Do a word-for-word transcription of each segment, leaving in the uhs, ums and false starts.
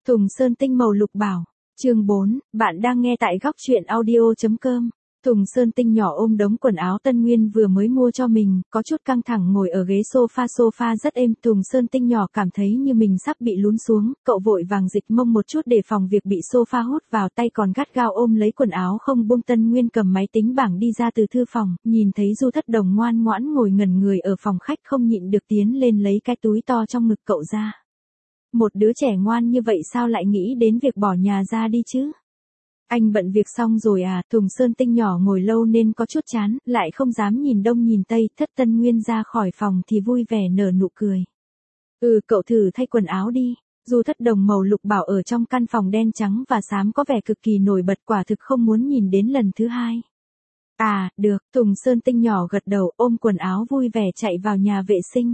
Thùng Sơn Tinh màu lục bảo. Chương bốn, bạn đang nghe tại góc truyện audio.com. Thùng Sơn Tinh nhỏ ôm đống quần áo Tân Nguyên vừa mới mua cho mình, có chút căng thẳng ngồi ở ghế sofa sofa rất êm. Thùng Sơn Tinh nhỏ cảm thấy như mình sắp bị lún xuống, cậu vội vàng dịch mông một chút để phòng việc bị sofa hút vào, tay còn gắt gao ôm lấy quần áo không buông. Tân Nguyên cầm máy tính bảng đi ra từ thư phòng, nhìn thấy Du Thất Đồng ngoan ngoãn ngồi ngẩn người ở phòng khách, không nhịn được tiến lên lấy cái túi to trong ngực cậu ra. Một đứa trẻ ngoan như vậy sao lại nghĩ đến việc bỏ nhà ra đi chứ? Anh bận việc xong rồi à? Thùng Sơn Tinh nhỏ ngồi lâu nên có chút chán, lại không dám nhìn đông nhìn tây. Thất Tân Nguyên ra khỏi phòng thì vui vẻ nở nụ cười. Ừ, cậu thử thay quần áo đi. Du Thất Đồng màu lục bảo ở trong căn phòng đen trắng và xám có vẻ cực kỳ nổi bật, quả thực không muốn nhìn đến lần thứ hai. À, được. Thùng Sơn Tinh nhỏ gật đầu, ôm quần áo vui vẻ chạy vào nhà vệ sinh.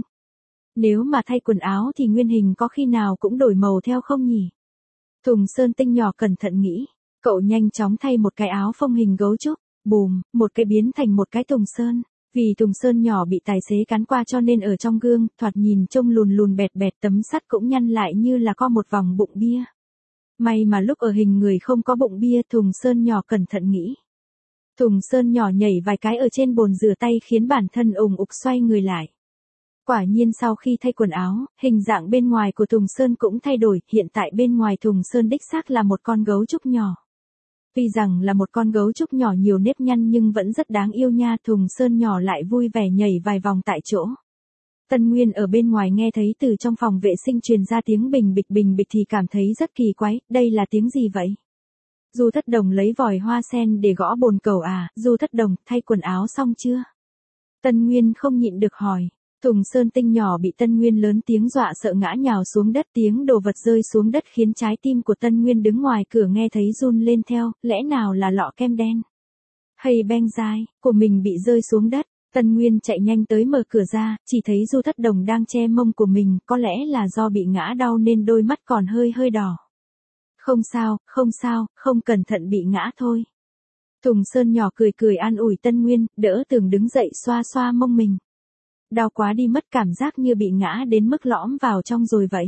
Nếu mà thay quần áo thì nguyên hình có khi nào cũng đổi màu theo không nhỉ? Thùng Sơn Tinh nhỏ cẩn thận nghĩ. Cậu nhanh chóng thay một cái áo phông hình gấu trúc, bùm, một cái biến thành một cái Tùng Sơn. Vì Tùng Sơn nhỏ bị tài xế cán qua cho nên ở trong gương, thoạt nhìn trông lùn lùn bẹt bẹt, tấm sắt cũng nhăn lại như là co một vòng bụng bia. May mà lúc ở hình người không có bụng bia. Thùng Sơn nhỏ cẩn thận nghĩ. Thùng Sơn nhỏ nhảy vài cái ở trên bồn rửa tay khiến bản thân ùng ục xoay người lại. Quả nhiên sau khi thay quần áo, hình dạng bên ngoài của Thùng Sơn cũng thay đổi, hiện tại bên ngoài Thùng Sơn đích xác là một con gấu trúc nhỏ. Tuy rằng là một con gấu trúc nhỏ nhiều nếp nhăn nhưng vẫn rất đáng yêu nha. Thùng Sơn nhỏ lại vui vẻ nhảy vài vòng tại chỗ. Tân Nguyên ở bên ngoài nghe thấy từ trong phòng vệ sinh truyền ra tiếng bình bịch bình bịch thì cảm thấy rất kỳ quái, đây là tiếng gì vậy? Du Thất Đồng lấy vòi hoa sen để gõ bồn cầu à? Du Thất Đồng, thay quần áo xong chưa? Tân Nguyên không nhịn được hỏi. Thùng Sơn Tinh nhỏ bị Tân Nguyên lớn tiếng dọa sợ ngã nhào xuống đất, tiếng đồ vật rơi xuống đất khiến trái tim của Tân Nguyên đứng ngoài cửa nghe thấy run lên theo, lẽ nào là lọ kem đen hay beng dai của mình bị rơi xuống đất. Tân Nguyên chạy nhanh tới mở cửa ra, chỉ thấy Du Thất Đồng đang che mông của mình, có lẽ là do bị ngã đau nên đôi mắt còn hơi hơi đỏ. Không sao, không sao, không cẩn thận bị ngã thôi. Thùng Sơn nhỏ cười cười an ủi Tân Nguyên, đỡ Tường đứng dậy xoa xoa mông mình. Đau quá đi mất, cảm giác như bị ngã đến mức lõm vào trong rồi vậy.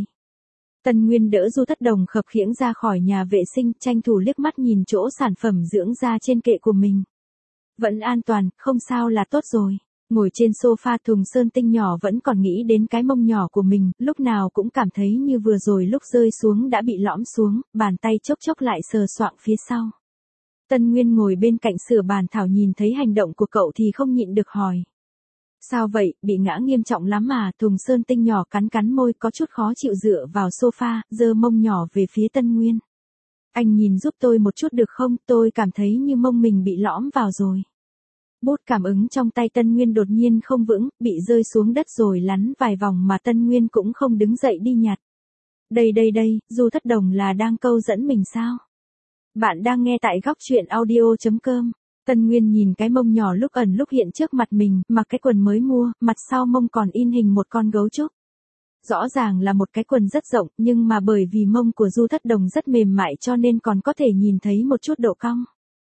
Tân Nguyên đỡ Du Thất Đồng khập khiễng ra khỏi nhà vệ sinh, tranh thủ liếc mắt nhìn chỗ sản phẩm dưỡng da trên kệ của mình. Vẫn an toàn, không sao là tốt rồi. Ngồi trên sofa, Thùng Sơn Tinh nhỏ vẫn còn nghĩ đến cái mông nhỏ của mình, lúc nào cũng cảm thấy như vừa rồi lúc rơi xuống đã bị lõm xuống, bàn tay chốc chốc lại sờ soạng phía sau. Tân Nguyên ngồi bên cạnh sửa bàn thảo nhìn thấy hành động của cậu thì không nhịn được hỏi. Sao vậy, bị ngã nghiêm trọng lắm à? Thùng Sơn Tinh nhỏ cắn cắn môi có chút khó chịu dựa vào sofa, giơ mông nhỏ về phía Tân Nguyên. Anh nhìn giúp tôi một chút được không, tôi cảm thấy như mông mình bị lõm vào rồi. Bút cảm ứng trong tay Tân Nguyên đột nhiên không vững, bị rơi xuống đất rồi lăn vài vòng mà Tân Nguyên cũng không đứng dậy đi nhặt. Đây đây đây, Du Thất Đồng là đang câu dẫn mình sao? Bạn đang nghe tại góc truyện audio.com. Tân Nguyên nhìn cái mông nhỏ lúc ẩn lúc hiện trước mặt mình, mặc cái quần mới mua, mặt sau mông còn in hình một con gấu trúc. Rõ ràng là một cái quần rất rộng, nhưng mà bởi vì mông của Du Thất Đồng rất mềm mại cho nên còn có thể nhìn thấy một chút độ cong.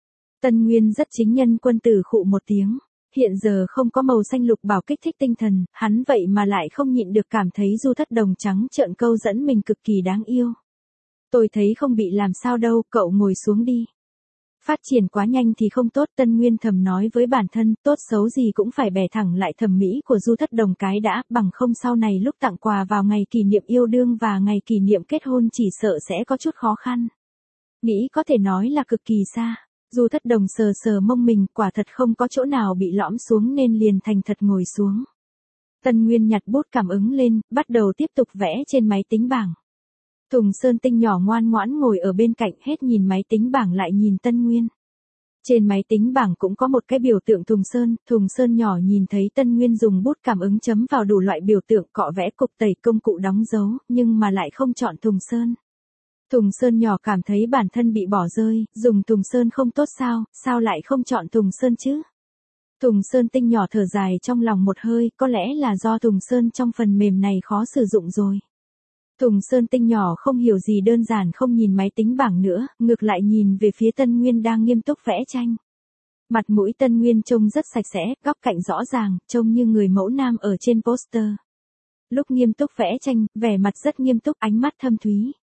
Tân Nguyên rất chính nhân quân tử khụ một tiếng. Hiện giờ không có màu xanh lục bảo kích thích tinh thần, hắn vậy mà lại không nhịn được cảm thấy Du Thất Đồng trắng trợn câu dẫn mình cực kỳ đáng yêu. Tôi thấy không bị làm sao đâu, cậu ngồi xuống đi. Phát triển quá nhanh thì không tốt. Tân Nguyên thầm nói với bản thân, tốt xấu gì cũng phải bẻ thẳng lại thẩm mỹ của Du Thất Đồng cái đã, bằng không sau này lúc tặng quà vào ngày kỷ niệm yêu đương và ngày kỷ niệm kết hôn chỉ sợ sẽ có chút khó khăn. Nghĩ có thể nói là cực kỳ xa. Du Thất Đồng sờ sờ mông mình, quả thật không có chỗ nào bị lõm xuống nên liền thành thật ngồi xuống. Tân Nguyên nhặt bút cảm ứng lên, bắt đầu tiếp tục vẽ trên máy tính bảng. Thùng Sơn Tinh nhỏ ngoan ngoãn ngồi ở bên cạnh, hết nhìn máy tính bảng lại nhìn Tân Nguyên. Trên máy tính bảng cũng có một cái biểu tượng Thùng Sơn, Thùng Sơn nhỏ nhìn thấy Tân Nguyên dùng bút cảm ứng chấm vào đủ loại biểu tượng, cọ vẽ, cục tẩy, công cụ đóng dấu, nhưng mà lại không chọn Thùng Sơn. Thùng Sơn nhỏ cảm thấy bản thân bị bỏ rơi, dùng Thùng Sơn không tốt sao, sao lại không chọn Thùng Sơn chứ? Thùng Sơn Tinh nhỏ thở dài trong lòng một hơi, có lẽ là do Thùng Sơn trong phần mềm này khó sử dụng rồi. Thùng Sơn Tinh nhỏ không hiểu gì đơn giản không nhìn máy tính bảng nữa, ngược lại nhìn về phía Tân Nguyên đang nghiêm túc vẽ tranh. Mặt mũi Tân Nguyên trông rất sạch sẽ, góc cạnh rõ ràng, trông như người mẫu nam ở trên poster. Lúc nghiêm túc vẽ tranh, vẻ mặt rất nghiêm túc, ánh mắt thâm thúy.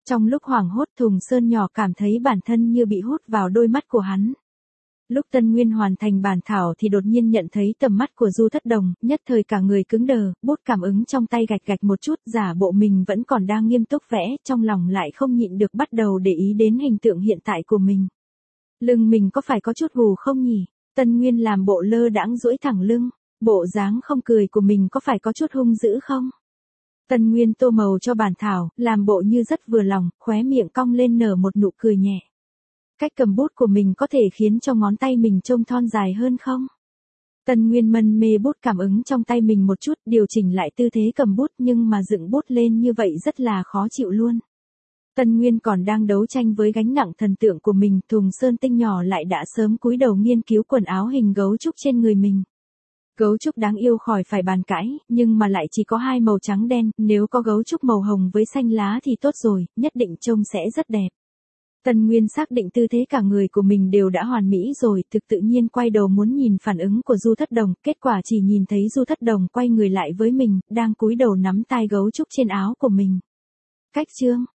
Trong lúc hoảng hốt Thùng Sơn nhỏ cảm thấy bản thân như bị hút vào đôi mắt của hắn. Lúc Tân Nguyên hoàn thành bản thảo thì đột nhiên nhận thấy tầm mắt của Du Thất Đồng, nhất thời cả người cứng đờ, bút cảm ứng trong tay gạch gạch một chút, giả bộ mình vẫn còn đang nghiêm túc vẽ, trong lòng lại không nhịn được bắt đầu để ý đến hình tượng hiện tại của mình. Lưng mình có phải có chút gù không nhỉ? Tân Nguyên làm bộ lơ đãng duỗi thẳng lưng, bộ dáng không cười của mình có phải có chút hung dữ không? Tân Nguyên tô màu cho bản thảo, làm bộ như rất vừa lòng, khóe miệng cong lên nở một nụ cười nhẹ. Cách cầm bút của mình có thể khiến cho ngón tay mình trông thon dài hơn không? Tân Nguyên mân mê bút cảm ứng trong tay mình một chút, điều chỉnh lại tư thế cầm bút nhưng mà dựng bút lên như vậy rất là khó chịu luôn. Tân Nguyên còn đang đấu tranh với gánh nặng thần tượng của mình, Thùng Sơn Tinh nhỏ lại đã sớm cúi đầu nghiên cứu quần áo hình gấu trúc trên người mình. Gấu trúc đáng yêu khỏi phải bàn cãi, nhưng mà lại chỉ có hai màu trắng đen, nếu có gấu trúc màu hồng với xanh lá thì tốt rồi, nhất định trông sẽ rất đẹp. Tân Nguyên xác định tư thế cả người của mình đều đã hoàn mỹ rồi, thực tự nhiên quay đầu muốn nhìn phản ứng của Du Thất Đồng, kết quả chỉ nhìn thấy Du Thất Đồng quay người lại với mình, đang cúi đầu nắm tai gấu trúc trên áo của mình. Cách chương